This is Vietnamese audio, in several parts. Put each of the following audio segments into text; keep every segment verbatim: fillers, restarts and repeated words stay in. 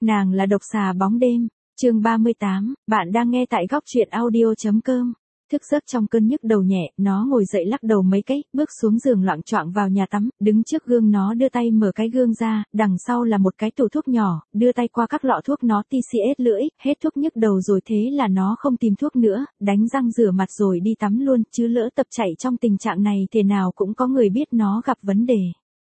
Nàng là độc xà bóng đêm, chương ba mươi tám, bạn đang nghe tại góc truyện audio.com. Thức giấc trong cơn nhức đầu nhẹ, nó ngồi dậy lắc đầu mấy cái, bước xuống giường loạng choạng vào nhà tắm, đứng trước gương nó đưa tay mở cái gương ra, đằng sau là một cái tủ thuốc nhỏ, đưa tay qua các lọ thuốc nó tê xê ét lưỡi, hết thuốc nhức đầu rồi thế là nó không tìm thuốc nữa, đánh răng rửa mặt rồi đi tắm luôn, chứ lỡ tập chạy trong tình trạng này thế nào cũng có người biết nó gặp vấn đề.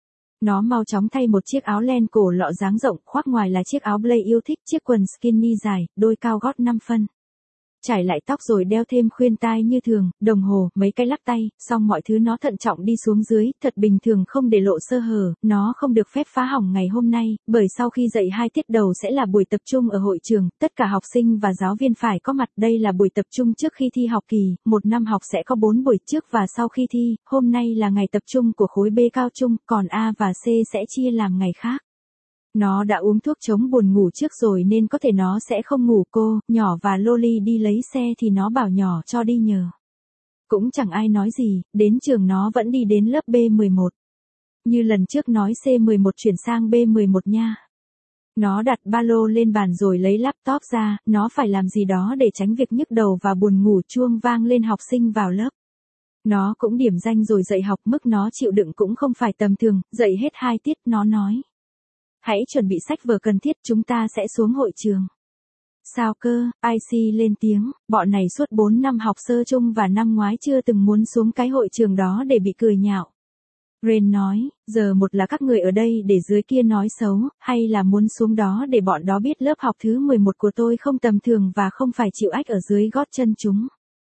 Nó mau chóng thay một chiếc áo len cổ lọ dáng rộng, khoác ngoài là chiếc áo Blake yêu thích, chiếc quần skinny dài, đôi cao gót năm phân. Trải lại tóc rồi đeo thêm khuyên tai như thường, đồng hồ, mấy cái lắc tay, xong mọi thứ nó thận trọng đi xuống dưới, thật bình thường không để lộ sơ hở, nó không được phép phá hỏng ngày hôm nay, bởi sau khi dậy hai tiết đầu sẽ là buổi tập trung ở hội trường, tất cả học sinh và giáo viên phải có mặt, đây là buổi tập trung trước khi thi học kỳ, một năm học sẽ có bốn buổi trước và sau khi thi, hôm nay là ngày tập trung của khối B cao trung, còn A và C sẽ chia làm ngày khác. Nó đã uống thuốc chống buồn ngủ trước rồi nên có thể nó sẽ không ngủ cô, nhỏ và Loli đi lấy xe thì nó bảo nhỏ cho đi nhờ. Cũng chẳng ai nói gì, đến trường nó vẫn đi đến lớp B mười một. Như lần trước nói C mười một chuyển sang B mười một nha. Nó đặt ba lô lên bàn rồi lấy laptop ra, nó phải làm gì đó để tránh việc nhức đầu và buồn ngủ, chuông vang lên học sinh vào lớp. Nó cũng điểm danh rồi dạy học, mức nó chịu đựng cũng không phải tầm thường, dạy hết hai tiết, nó nói. Hãy chuẩn bị sách vở cần thiết, chúng ta sẽ xuống hội trường. Sao cơ, i xê lên tiếng, bọn này suốt bốn năm học sơ chung và năm ngoái chưa từng muốn xuống cái hội trường đó để bị cười nhạo. Ren nói, giờ một là các người ở đây để dưới kia nói xấu, hay là muốn xuống đó để bọn đó biết lớp học thứ mười một của tôi không tầm thường và không phải chịu ách ở dưới gót chân chúng.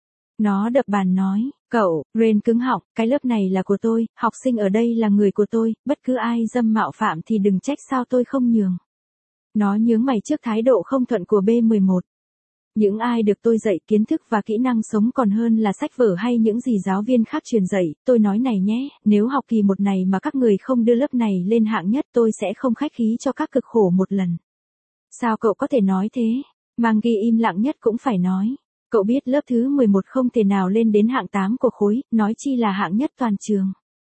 Nó đập bàn nói, cậu, Ren cứng họng, cái lớp này là của tôi, học sinh ở đây là người của tôi, bất cứ ai dâm mạo phạm thì đừng trách sao tôi không nhường. Nó nhướng mày trước thái độ không thuận của B mười một. Những ai được tôi dạy kiến thức và kỹ năng sống còn hơn là sách vở hay những gì giáo viên khác truyền dạy, tôi nói này nhé, nếu học kỳ một này mà các người không đưa lớp này lên hạng nhất tôi sẽ không khách khí cho các cực khổ một lần. Sao cậu có thể nói thế? Maggie im lặng nhất cũng phải nói. Cậu biết lớp thứ mười một không thể nào lên đến hạng tám của khối, nói chi là hạng nhất toàn trường.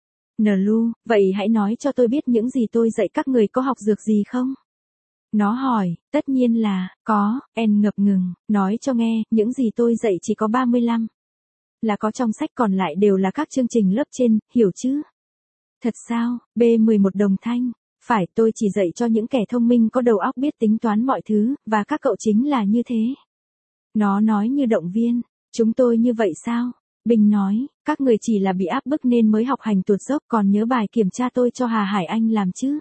Nlu, vậy hãy nói cho tôi biết những gì tôi dạy các người có học dược gì không? Nó hỏi, tất nhiên là, có, En ngập ngừng, nói cho nghe, những gì tôi dạy chỉ có ba mươi lăm. Là có trong sách còn lại đều là các chương trình lớp trên, hiểu chứ? Thật sao, B mười một đồng thanh, phải tôi chỉ dạy cho những kẻ thông minh có đầu óc biết tính toán mọi thứ, và các cậu chính là như thế. Nó nói như động viên, chúng tôi như vậy sao? Bình nói, các người chỉ là bị áp bức nên mới học hành tuột dốc, còn nhớ bài kiểm tra tôi cho Hà Hải Anh làm chứ?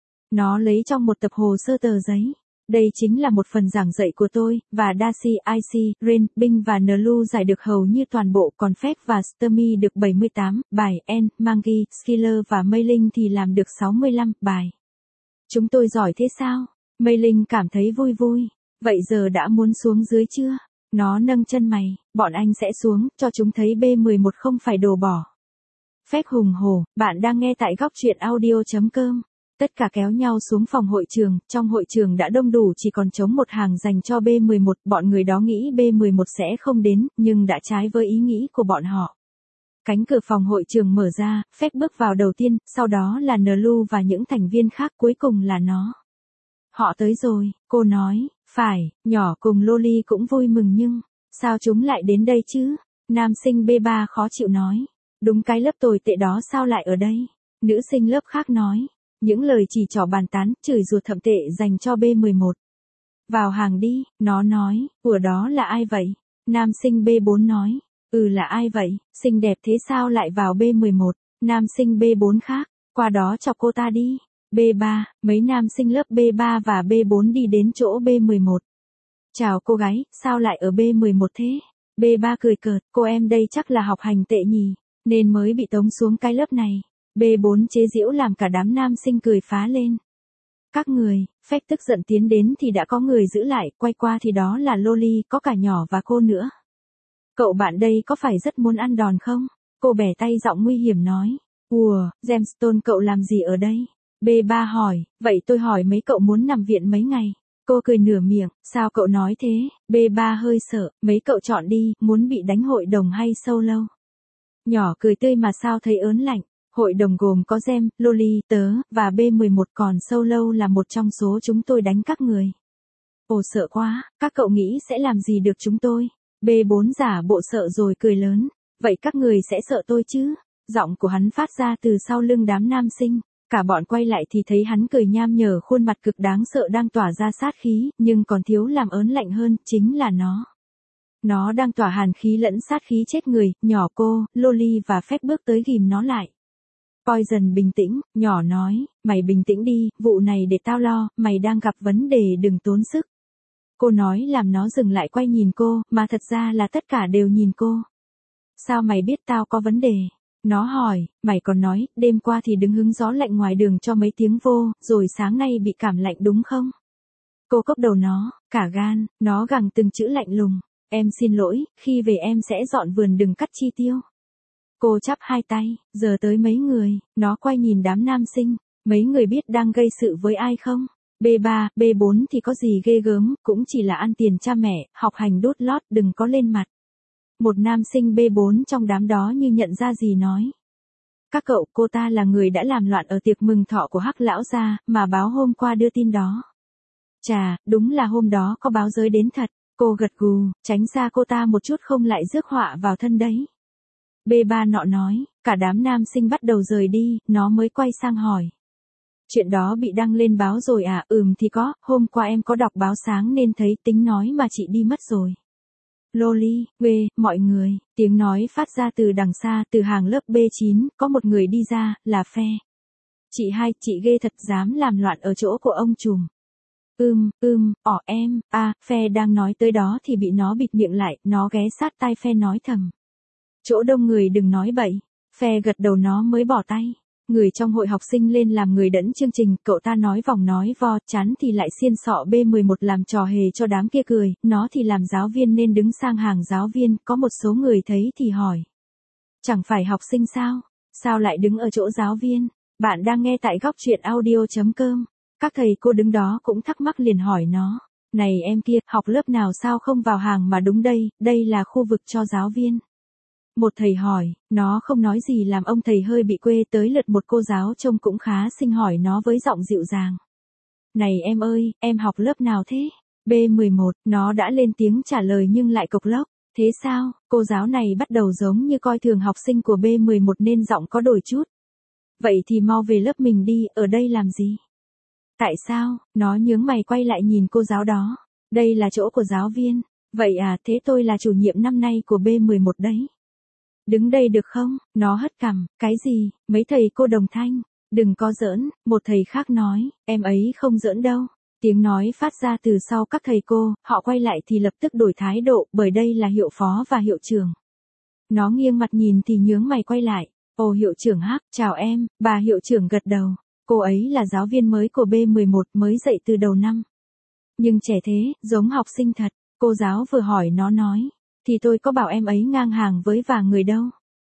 Nó lấy trong một tập hồ sơ tờ giấy. Đây chính là một phần giảng dạy của tôi, và Darcy, i xê, Ren, Bing và Nlu giải được hầu như toàn bộ, còn Phép và Stormy được bảy mươi tám bài, En, Maggie, Skiller và Mei Linh thì làm được sáu mươi lăm bài. Chúng tôi giỏi thế sao? Mei Linh cảm thấy vui vui. Vậy giờ đã muốn xuống dưới chưa? Nó nâng chân mày, bọn anh sẽ xuống, cho chúng thấy B mười một không phải đồ bỏ. Phép hùng hổ, bạn đang nghe tại góc truyện audio.com. Tất cả kéo nhau xuống phòng hội trường, trong hội trường đã đông đủ chỉ còn trống một hàng dành cho B mười một, bọn người đó nghĩ B mười một sẽ không đến, nhưng đã trái với ý nghĩ của bọn họ. Cánh cửa phòng hội trường mở ra, Phép bước vào đầu tiên, sau đó là Nlu và những thành viên khác, cuối cùng là nó. Họ tới rồi, cô nói, phải, nhỏ cùng Loli cũng vui mừng nhưng, sao chúng lại đến đây chứ? Nam sinh B ba khó chịu nói, đúng cái lớp tồi tệ đó sao lại ở đây? Nữ sinh lớp khác nói, những lời chỉ trỏ bàn tán, chửi rủa thậm tệ dành cho B mười một. Vào hàng đi, nó nói, của đó là ai vậy? Nam sinh B bốn nói, ừ là ai vậy, xinh đẹp thế sao lại vào B mười một? Nam sinh B bốn khác, qua đó chọc cô ta đi. B ba, mấy nam sinh lớp B ba và B bốn đi đến chỗ B mười một. Chào cô gái, sao lại ở B mười một thế? B ba cười cợt, cô em đây chắc là học hành tệ nhỉ, nên mới bị tống xuống cái lớp này. B bốn chế giễu làm cả đám nam sinh cười phá lên. Các người, Phép tức giận tiến đến thì đã có người giữ lại, quay qua thì đó là Loli, có cả nhỏ và cô nữa. Cậu bạn đây có phải rất muốn ăn đòn không? Cô bẻ tay giọng nguy hiểm nói. Ùa, Gemstone cậu làm gì ở đây? B ba hỏi, vậy tôi hỏi mấy cậu muốn nằm viện mấy ngày? Cô cười nửa miệng, sao cậu nói thế? B ba hơi sợ, mấy cậu chọn đi, muốn bị đánh hội đồng hay solo? Nhỏ cười tươi mà sao thấy ớn lạnh. Hội đồng gồm có Gem, Loli, tớ, và B mười một, còn Solo là một trong số chúng tôi đánh các người. Ồ sợ quá, các cậu nghĩ sẽ làm gì được chúng tôi? B bốn giả bộ sợ rồi cười lớn. Vậy các người sẽ sợ tôi chứ? Giọng của hắn phát ra từ sau lưng đám nam sinh. Cả bọn quay lại thì thấy hắn cười nham nhở, khuôn mặt cực đáng sợ đang tỏa ra sát khí, nhưng còn thiếu làm ớn lạnh hơn, chính là nó. Nó đang tỏa hàn khí lẫn sát khí chết người, nhỏ cô, Loli và Phép bước tới ghìm nó lại. Poison bình tĩnh, nhỏ nói, mày bình tĩnh đi, vụ này để tao lo, mày đang gặp vấn đề đừng tốn sức. Cô nói làm nó dừng lại quay nhìn cô, mà thật ra là tất cả đều nhìn cô. Sao mày biết tao có vấn đề? Nó hỏi, mày còn nói, đêm qua thì đứng hứng gió lạnh ngoài đường cho mấy tiếng vô, rồi sáng nay bị cảm lạnh đúng không? Cô cốc đầu nó, cả gan, nó gằn từng chữ lạnh lùng. Em xin lỗi, khi về em sẽ dọn vườn đừng cắt chi tiêu. Cô chắp hai tay, giờ tới mấy người, nó quay nhìn đám nam sinh, mấy người biết đang gây sự với ai không? B ba, B bốn thì có gì ghê gớm, cũng chỉ là ăn tiền cha mẹ, học hành đốt lót đừng có lên mặt. Một nam sinh B bốn trong đám đó như nhận ra gì nói. Các cậu, cô ta là người đã làm loạn ở tiệc mừng thọ của Hắc lão gia, mà báo hôm qua đưa tin đó. Chà, đúng là hôm đó có báo giới đến thật, cô gật gù, tránh xa cô ta một chút không lại rước họa vào thân đấy. B ba nọ nói, cả đám nam sinh bắt đầu rời đi, nó mới quay sang hỏi. Chuyện đó bị đăng lên báo rồi à? Ừm thì có, hôm qua em có đọc báo sáng nên thấy tính nói mà chị đi mất rồi. Loli, quê, mọi người, tiếng nói phát ra từ đằng xa, từ hàng lớp B chín, có một người đi ra, là Phe. Chị hai, chị ghê thật dám làm loạn ở chỗ của ông trùm. Ưm, ưm, ỏ em, à, Phe đang nói tới đó thì bị nó bịt miệng lại, nó ghé sát tai Phe nói thầm. Chỗ đông người đừng nói bậy. Phe gật đầu nó mới bỏ tay. Người trong hội học sinh lên làm người dẫn chương trình, cậu ta nói vòng nói vo, chán thì lại xiên sọ B mười một làm trò hề cho đám kia cười, nó thì làm giáo viên nên đứng sang hàng giáo viên, có một số người thấy thì hỏi. Chẳng phải học sinh sao? Sao lại đứng ở chỗ giáo viên? Bạn đang nghe tại góc truyện audio.com. Các thầy cô đứng đó cũng thắc mắc liền hỏi nó. Này em kia, học lớp nào sao không vào hàng mà đúng đây, đây là khu vực cho giáo viên. Một thầy hỏi, nó không nói gì làm ông thầy hơi bị quê, tới lượt một cô giáo trông cũng khá xinh hỏi nó với giọng dịu dàng. Này em ơi, em học lớp nào thế? B mười một, nó đã lên tiếng trả lời nhưng lại cộc lốc. Thế sao? Cô giáo này bắt đầu giống như coi thường học sinh của B mười một nên giọng có đổi chút. Vậy thì mau về lớp mình đi, ở đây làm gì? Tại sao? Nó nhướng mày quay lại nhìn cô giáo đó. Đây là chỗ của giáo viên. Vậy à, thế tôi là chủ nhiệm năm nay của B mười một đấy. Đứng đây được không? Nó hất cằm, cái gì? Mấy thầy cô đồng thanh. Đừng có giỡn, một thầy khác nói, em ấy không giỡn đâu. Tiếng nói phát ra từ sau các thầy cô, họ quay lại thì lập tức đổi thái độ, bởi đây là hiệu phó và hiệu trưởng. Nó nghiêng mặt nhìn thì nhướng mày quay lại. Ồ hiệu trưởng Hắc, chào em, bà hiệu trưởng gật đầu. Cô ấy là giáo viên mới của B mười một mới dạy từ đầu năm. Nhưng trẻ thế, giống học sinh thật. Cô giáo vừa hỏi nó nói. Thì tôi có bảo em ấy ngang hàng với và người đâu.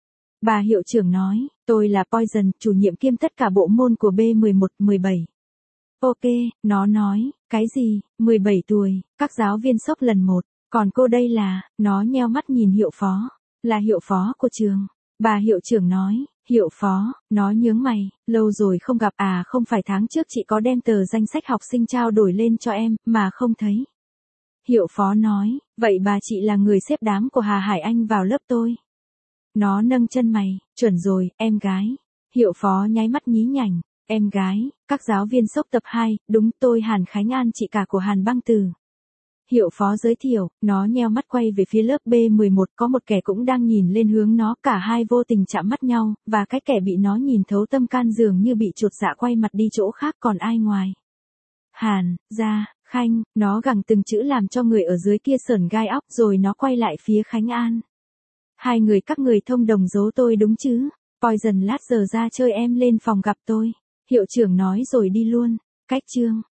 Bà hiệu trưởng nói, tôi là Poison, chủ nhiệm kiêm tất cả bộ môn của B mười một, mười bảy. Ok, nó nói, cái gì, mười bảy tuổi, các giáo viên sốc lần một, còn cô đây là, nó nheo mắt nhìn hiệu phó, là hiệu phó của trường. Bà hiệu trưởng nói, hiệu phó, nó nhướng mày, lâu rồi không gặp à, không phải tháng trước chị có đem tờ danh sách học sinh trao đổi lên cho em, mà không thấy. Hiệu phó nói, vậy bà chị là người xếp đám của Hà Hải Anh vào lớp tôi. Nó nâng chân mày, chuẩn rồi, em gái. Hiệu phó nháy mắt nhí nhảnh, em gái, các giáo viên sốc tập hai, đúng tôi Hàn Khánh An chị cả của Hàn Băng Từ. Hiệu phó giới thiệu, nó nheo mắt quay về phía lớp B mười một, có một kẻ cũng đang nhìn lên hướng nó, cả hai vô tình chạm mắt nhau, và cái kẻ bị nó nhìn thấu tâm can dường như bị chột dạ quay mặt đi chỗ khác còn ai ngoài. Hàn, ra, Khanh, nó gằn từng chữ làm cho người ở dưới kia sởn gai óc rồi nó quay lại phía Khánh An. Hai người các người thông đồng giấu tôi đúng chứ? Poison lát giờ ra chơi em lên phòng gặp tôi. Hiệu trưởng nói rồi đi luôn. Cách chương.